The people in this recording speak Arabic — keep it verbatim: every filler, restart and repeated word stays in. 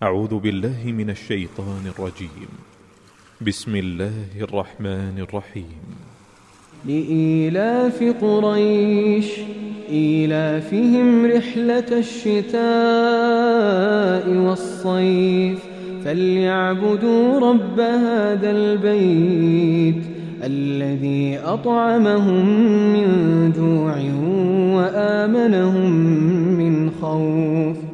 أعوذ بالله من الشيطان الرجيم. بسم الله الرحمن الرحيم. لإيلاف قريش إيلافهم رحلة الشتاء والصيف فليعبدوا رب هذا البيت الذي أطعمهم من جوع وآمنهم من خوف.